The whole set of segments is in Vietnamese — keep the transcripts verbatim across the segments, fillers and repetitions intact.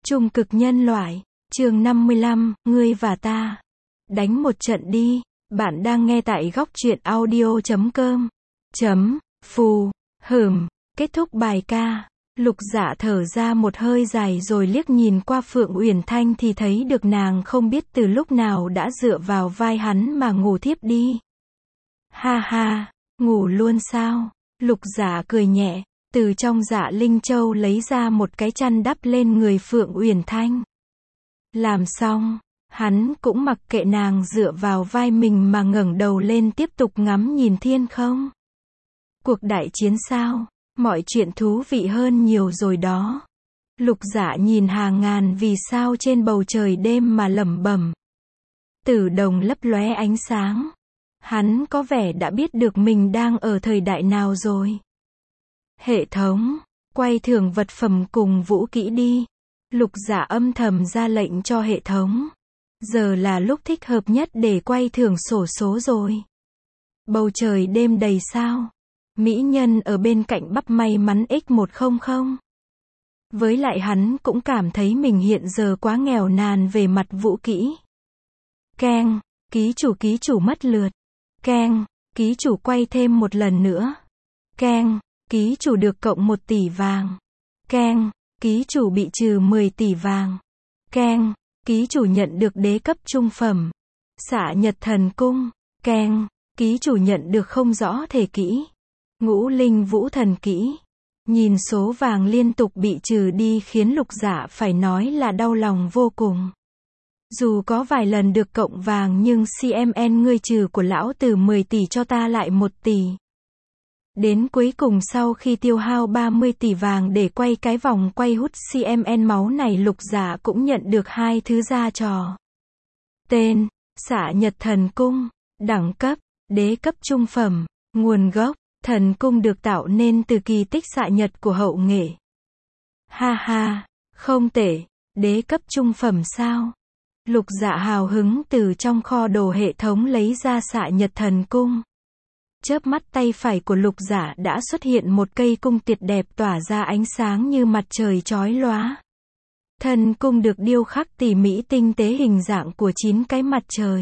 Trung cực nhân loại, chương năm mươi lăm, ngươi và ta. Đánh một trận đi. Bạn đang nghe tại góc truyện audio chấm com. Chấm, phù, hửm. Kết thúc bài ca, Lục Dạ thở ra một hơi dài rồi liếc nhìn qua Phượng Uyển Thanh thì thấy được nàng không biết từ lúc nào đã dựa vào vai hắn mà ngủ thiếp đi. Ha ha, ngủ luôn sao? Lục Dạ cười nhẹ, từ trong Dạ Linh Châu lấy ra một cái chăn đắp lên người Phượng Uyển Thanh. Làm xong, hắn cũng mặc kệ nàng dựa vào vai mình mà ngẩng đầu lên tiếp tục ngắm nhìn thiên không. Cuộc đại chiến sao? Mọi chuyện thú vị hơn nhiều rồi đó. Lục Dạ nhìn hàng ngàn vì sao trên bầu trời đêm mà lẩm bẩm. Tử đồng lấp lóe ánh sáng. Hắn có vẻ đã biết được mình đang ở thời đại nào rồi. Hệ thống, quay thưởng vật phẩm cùng vũ kỹ đi. Lục Dạ âm thầm ra lệnh cho hệ thống. Giờ là lúc thích hợp nhất để quay thưởng xổ số rồi. Bầu trời đêm đầy sao. Mỹ nhân ở bên cạnh bắp may mắn x một trăm. Với lại hắn cũng cảm thấy mình hiện giờ quá nghèo nàn về mặt vũ kỹ. Keng, ký chủ ký chủ mất lượt. Keng, ký chủ quay thêm một lần nữa. Keng, ký chủ được cộng một tỷ vàng. Keng, ký chủ bị trừ mười tỷ vàng. Keng, ký chủ nhận được đế cấp trung phẩm. Xạ Nhật Thần Cung. Keng, ký chủ nhận được không rõ thể kỹ. Ngũ Linh Vũ Thần Kỹ. Nhìn số vàng liên tục bị trừ đi khiến Lục Dạ phải nói là đau lòng vô cùng. Dù có vài lần được cộng vàng nhưng xê em en ngươi trừ của lão từ mười tỷ cho ta lại một tỷ. Đến cuối cùng sau khi tiêu hao ba mươi tỷ vàng để quay cái vòng quay hút xê em en máu này, Lục Dạ cũng nhận được hai thứ gia trò. Tên, Xạ Nhật Thần Cung. Đẳng cấp, đế cấp trung phẩm. Nguồn gốc, thần cung được tạo nên từ kỳ tích xạ nhật của hậu nghệ. Ha ha, không tệ, đế cấp trung phẩm sao? Lục Dạ hào hứng từ trong kho đồ hệ thống lấy ra Xạ Nhật Thần Cung. Chớp mắt tay phải của Lục Dạ đã xuất hiện một cây cung tuyệt đẹp tỏa ra ánh sáng như mặt trời chói lóa. Thần cung được điêu khắc tỉ mỉ tinh tế hình dạng của chín cái mặt trời.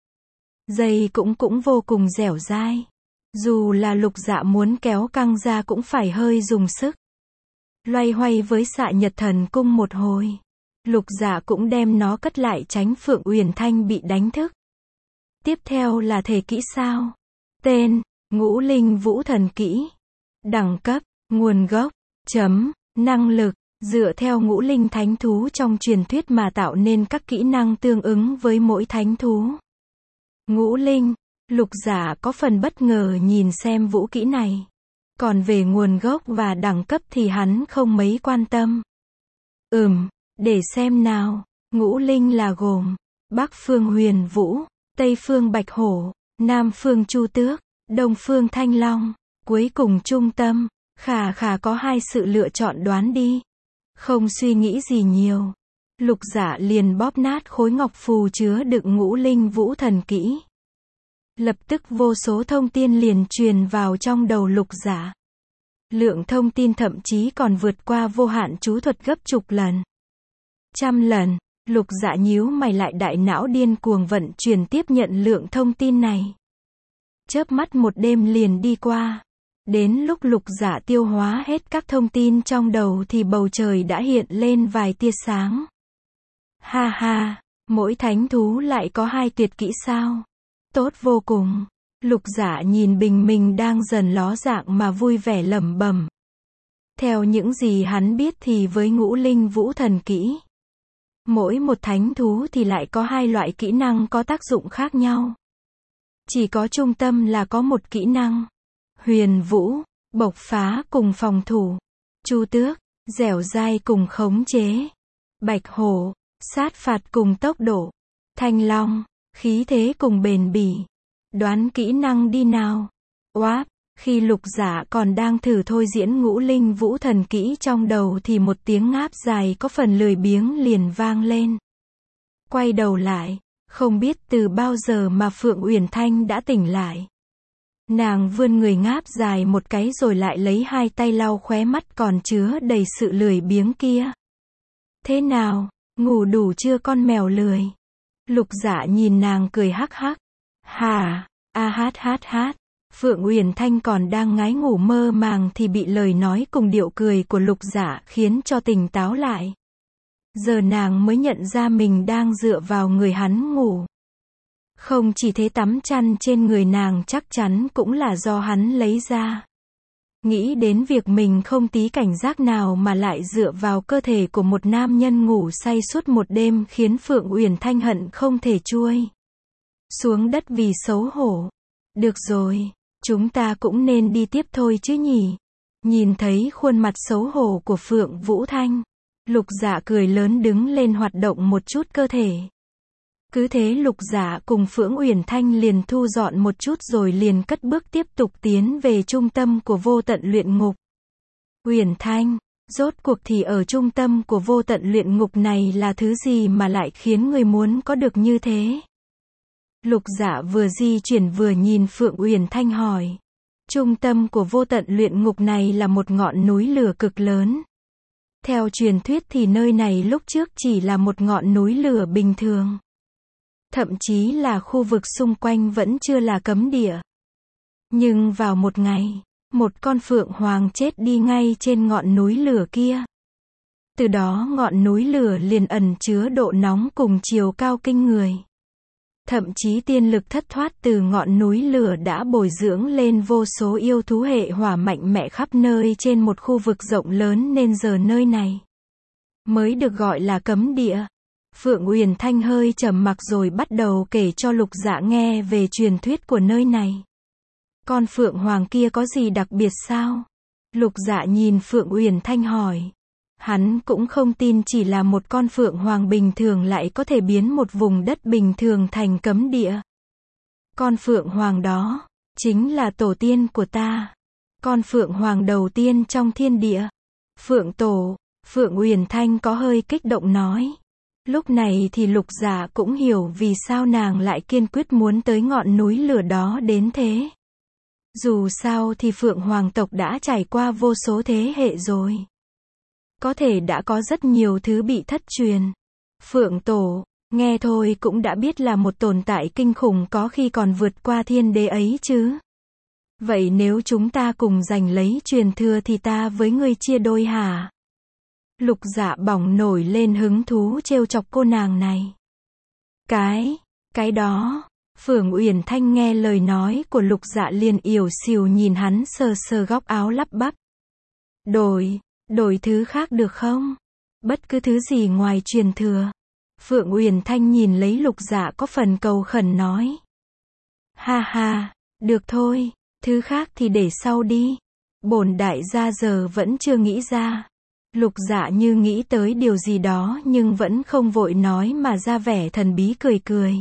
Dây cũng cũng vô cùng dẻo dai. Dù là Lục Dạ muốn kéo căng ra cũng phải hơi dùng sức. Loay hoay với Xạ Nhật Thần Cung một hồi. Lục Dạ cũng đem nó cất lại tránh Phượng Uyển Thanh bị đánh thức. Tiếp theo là thể kỹ sao? Tên, Ngũ Linh Vũ Thần Kỹ. Đẳng cấp, nguồn gốc, chấm, năng lực, dựa theo ngũ linh thánh thú trong truyền thuyết mà tạo nên các kỹ năng tương ứng với mỗi thánh thú. Ngũ linh, Lục Dạ có phần bất ngờ nhìn xem vũ kỹ này. Còn về nguồn gốc và đẳng cấp thì hắn không mấy quan tâm. Ừm, để xem nào. Ngũ linh là gồm Bắc phương Huyền Vũ, Tây phương Bạch Hổ, Nam phương Chu Tước, Đông phương Thanh Long, cuối cùng trung tâm. Khà khà có hai sự lựa chọn, đoán đi. Không suy nghĩ gì nhiều, Lục Dạ liền bóp nát khối ngọc phù chứa đựng ngũ linh vũ thần kỹ. Lập tức vô số thông tin liền truyền vào trong đầu Lục Dạ. Lượng thông tin thậm chí còn vượt qua vô hạn chú thuật gấp chục lần. Trăm lần. Lục Dạ nhíu mày lại, đại não điên cuồng vận chuyển tiếp nhận lượng thông tin này. Chớp mắt một đêm liền đi qua. Đến lúc Lục Dạ tiêu hóa hết các thông tin trong đầu thì bầu trời đã hiện lên vài tia sáng. Ha ha, mỗi thánh thú lại có hai tuyệt kỹ sao? Tốt vô cùng. Lục Dạ nhìn bình mình đang dần ló dạng mà vui vẻ lẩm bẩm. Theo những gì hắn biết thì với ngũ linh vũ thần kỹ, mỗi một thánh thú thì lại có hai loại kỹ năng có tác dụng khác nhau. Chỉ có trung tâm là có một kỹ năng. Huyền Vũ, bộc phá cùng phòng thủ. Chu Tước, dẻo dai cùng khống chế. Bạch Hổ, sát phạt cùng tốc độ. Thanh Long, khí thế cùng bền bỉ. Đoán kỹ năng đi nào. Oáp, khi Lục Dạ còn đang thử thôi diễn ngũ linh vũ thần kỹ trong đầu thì một tiếng ngáp dài có phần lười biếng liền vang lên. Quay đầu lại, không biết từ bao giờ mà Phượng Uyển Thanh đã tỉnh lại. Nàng vươn người ngáp dài một cái rồi lại lấy hai tay lau khóe mắt còn chứa đầy sự lười biếng kia. Thế nào, ngủ đủ chưa con mèo lười? Lục Dạ nhìn nàng cười hắc hắc. Hà, a hát hát hát. Phượng Uyển Thanh còn đang ngái ngủ mơ màng thì bị lời nói cùng điệu cười của Lục Dạ khiến cho tỉnh táo lại. Giờ nàng mới nhận ra mình đang dựa vào người hắn ngủ. Không chỉ thế, tắm chăn trên người nàng chắc chắn cũng là do hắn lấy ra. Nghĩ đến việc mình không tí cảnh giác nào mà lại dựa vào cơ thể của một nam nhân ngủ say suốt một đêm khiến Phượng Uyển Thanh hận không thể chui xuống đất vì xấu hổ. Được rồi, chúng ta cũng nên đi tiếp thôi chứ nhỉ? Nhìn thấy khuôn mặt xấu hổ của Phượng Vũ Thanh, Lục Dạ cười lớn đứng lên hoạt động một chút cơ thể. Cứ thế Lục Dạ cùng Phượng Uyển Thanh liền thu dọn một chút rồi liền cất bước tiếp tục tiến về trung tâm của vô tận luyện ngục. Uyển Thanh, rốt cuộc thì ở trung tâm của vô tận luyện ngục này là thứ gì mà lại khiến người muốn có được như thế? Lục Dạ vừa di chuyển vừa nhìn Phượng Uyển Thanh hỏi. Trung tâm của vô tận luyện ngục này là một ngọn núi lửa cực lớn. Theo truyền thuyết thì nơi này lúc trước chỉ là một ngọn núi lửa bình thường. Thậm chí là khu vực xung quanh vẫn chưa là cấm địa. Nhưng vào một ngày, một con phượng hoàng chết đi ngay trên ngọn núi lửa kia. Từ đó ngọn núi lửa liền ẩn chứa độ nóng cùng chiều cao kinh người. Thậm chí tiên lực thất thoát từ ngọn núi lửa đã bồi dưỡng lên vô số yêu thú hệ hỏa mạnh mẽ khắp nơi trên một khu vực rộng lớn nên giờ nơi này mới được gọi là cấm địa. Phượng Uyển Thanh hơi trầm mặc rồi bắt đầu kể cho Lục Dạ nghe về truyền thuyết của nơi này. Con phượng hoàng kia có gì đặc biệt sao? Lục Dạ nhìn Phượng Uyển Thanh hỏi. Hắn cũng không tin chỉ là một con phượng hoàng bình thường lại có thể biến một vùng đất bình thường thành cấm địa. Con phượng hoàng đó chính là tổ tiên của ta. Con phượng hoàng đầu tiên trong thiên địa. Phượng tổ, Phượng Uyển Thanh có hơi kích động nói. Lúc này thì Lục Dạ cũng hiểu vì sao nàng lại kiên quyết muốn tới ngọn núi lửa đó đến thế. Dù sao thì Phượng Hoàng tộc đã trải qua vô số thế hệ rồi. Có thể đã có rất nhiều thứ bị thất truyền. Phượng tổ, nghe thôi cũng đã biết là một tồn tại kinh khủng có khi còn vượt qua thiên đế ấy chứ. Vậy nếu chúng ta cùng giành lấy truyền thừa thì ta với ngươi chia đôi hả? Lục Dạ bỏng nổi lên hứng thú trêu chọc cô nàng này. Cái, cái đó, Phượng Uyển Thanh nghe lời nói của Lục Dạ liền ỉu xìu nhìn hắn sờ sờ góc áo lắp bắp. Đổi, đổi thứ khác được không? Bất cứ thứ gì ngoài truyền thừa. Phượng Uyển Thanh nhìn lấy Lục Dạ có phần cầu khẩn nói. Ha ha, được thôi, thứ khác thì để sau đi. Bổn đại gia giờ vẫn chưa nghĩ ra. Lục Dạ như nghĩ tới điều gì đó nhưng vẫn không vội nói mà ra vẻ thần bí cười cười.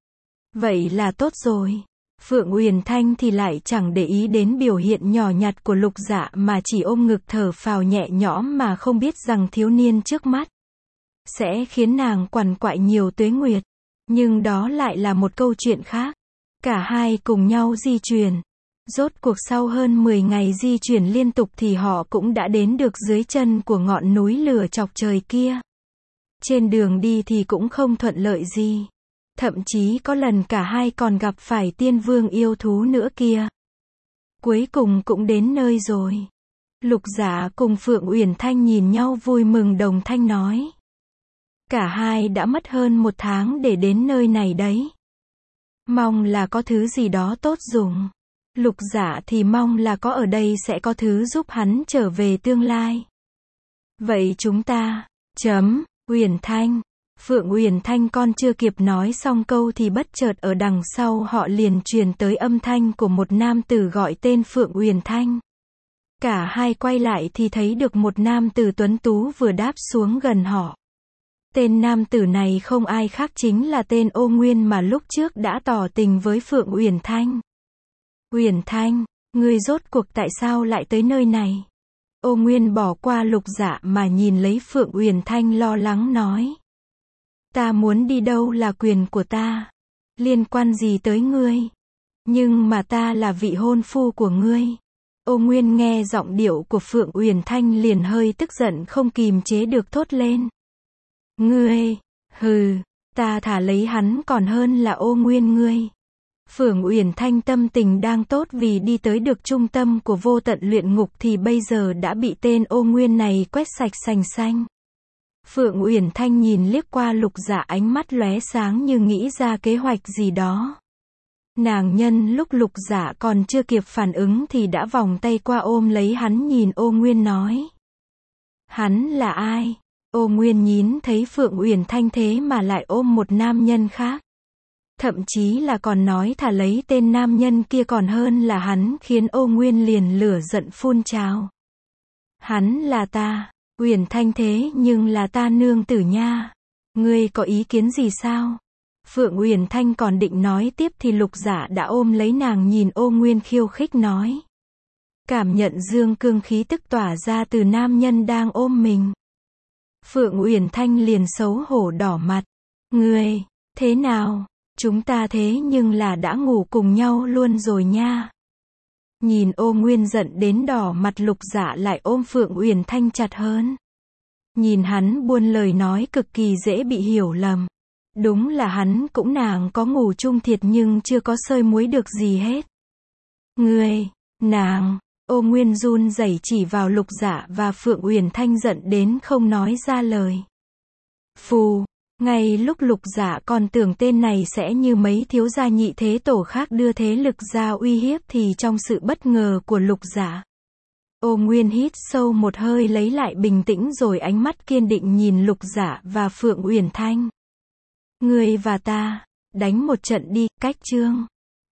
Vậy là tốt rồi. Phượng Uyển Thanh thì lại chẳng để ý đến biểu hiện nhỏ nhặt của Lục Dạ mà chỉ ôm ngực thở phào nhẹ nhõm mà không biết rằng thiếu niên trước mắt sẽ khiến nàng quằn quại nhiều tuế nguyệt. Nhưng đó lại là một câu chuyện khác. Cả hai cùng nhau di chuyển. Rốt cuộc sau hơn mười ngày di chuyển liên tục thì họ cũng đã đến được dưới chân của ngọn núi lửa chọc trời kia. Trên đường đi thì cũng không thuận lợi gì. Thậm chí có lần cả hai còn gặp phải tiên vương yêu thú nữa kia. Cuối cùng cũng đến nơi rồi. Lục Dạ cùng Phượng Uyển Thanh nhìn nhau vui mừng đồng thanh nói. Cả hai đã mất hơn một tháng để đến nơi này đấy. Mong là có thứ gì đó tốt dùng. Lục Dạ thì mong là có ở đây sẽ có thứ giúp hắn trở về tương lai. Vậy chúng ta, chấm, Uyển Thanh. Phượng Uyển Thanh con chưa kịp nói xong câu thì bất chợt ở đằng sau họ liền truyền tới âm thanh của một nam tử gọi tên Phượng Uyển Thanh. Cả hai quay lại thì thấy được một nam tử tuấn tú vừa đáp xuống gần họ. Tên nam tử này không ai khác chính là tên Ô Nguyên mà lúc trước đã tỏ tình với Phượng Uyển Thanh. Uyển Thanh, ngươi rốt cuộc tại sao lại tới nơi này? Ô Nguyên bỏ qua Lục Dạ mà nhìn lấy Phượng Uyển Thanh lo lắng nói. Ta muốn đi đâu là quyền của ta. Liên quan gì tới ngươi? Nhưng mà ta là vị hôn phu của ngươi. Ô Nguyên nghe giọng điệu của Phượng Uyển Thanh liền hơi tức giận không kìm chế được thốt lên. Ngươi, hừ, ta thả lấy hắn còn hơn là ô nguyên ngươi. Phượng Uyển Thanh tâm tình đang tốt vì đi tới được trung tâm của vô tận luyện ngục thì bây giờ đã bị tên ô nguyên này quét sạch sành xanh. Phượng Uyển Thanh nhìn liếc qua Lục Dạ, ánh mắt lóe sáng như nghĩ ra kế hoạch gì đó. Nàng nhân lúc Lục Dạ còn chưa kịp phản ứng thì đã vòng tay qua ôm lấy hắn, nhìn ô nguyên nói. Hắn là ai? Ô nguyên nhín thấy Phượng Uyển Thanh thế mà lại ôm một nam nhân khác. Thậm chí là còn nói thả lấy tên nam nhân kia còn hơn là hắn, khiến ô nguyên liền lửa giận phun trào. Hắn là ta, Uyển Thanh thế nhưng là ta nương tử nha. Ngươi có ý kiến gì sao? Phượng Uyển Thanh còn định nói tiếp thì Lục Dạ đã ôm lấy nàng, nhìn ô nguyên khiêu khích nói. Cảm nhận dương cương khí tức tỏa ra từ nam nhân đang ôm mình. Phượng Uyển Thanh liền xấu hổ đỏ mặt. Ngươi, thế nào? Chúng ta thế nhưng là đã ngủ cùng nhau luôn rồi nha. Nhìn ô nguyên giận đến đỏ mặt, Lục Dạ lại ôm Phượng Uyển Thanh chặt hơn. Nhìn hắn buôn lời nói cực kỳ dễ bị hiểu lầm. Đúng là hắn cũng nàng có ngủ chung thiệt nhưng chưa có sơi muối được gì hết. Ngươi, nàng, ô nguyên run rẩy chỉ vào Lục Dạ và Phượng Uyển Thanh, giận đến không nói ra lời. Phù, ngay lúc Lục Dạ còn tưởng tên này sẽ như mấy thiếu gia nhị thế tổ khác đưa thế lực ra uy hiếp thì trong sự bất ngờ của Lục Dạ, ô nguyên hít sâu một hơi lấy lại bình tĩnh rồi ánh mắt kiên định nhìn Lục Dạ và Phượng Uyển Thanh. Ngươi và ta, đánh một trận đi, cách chương.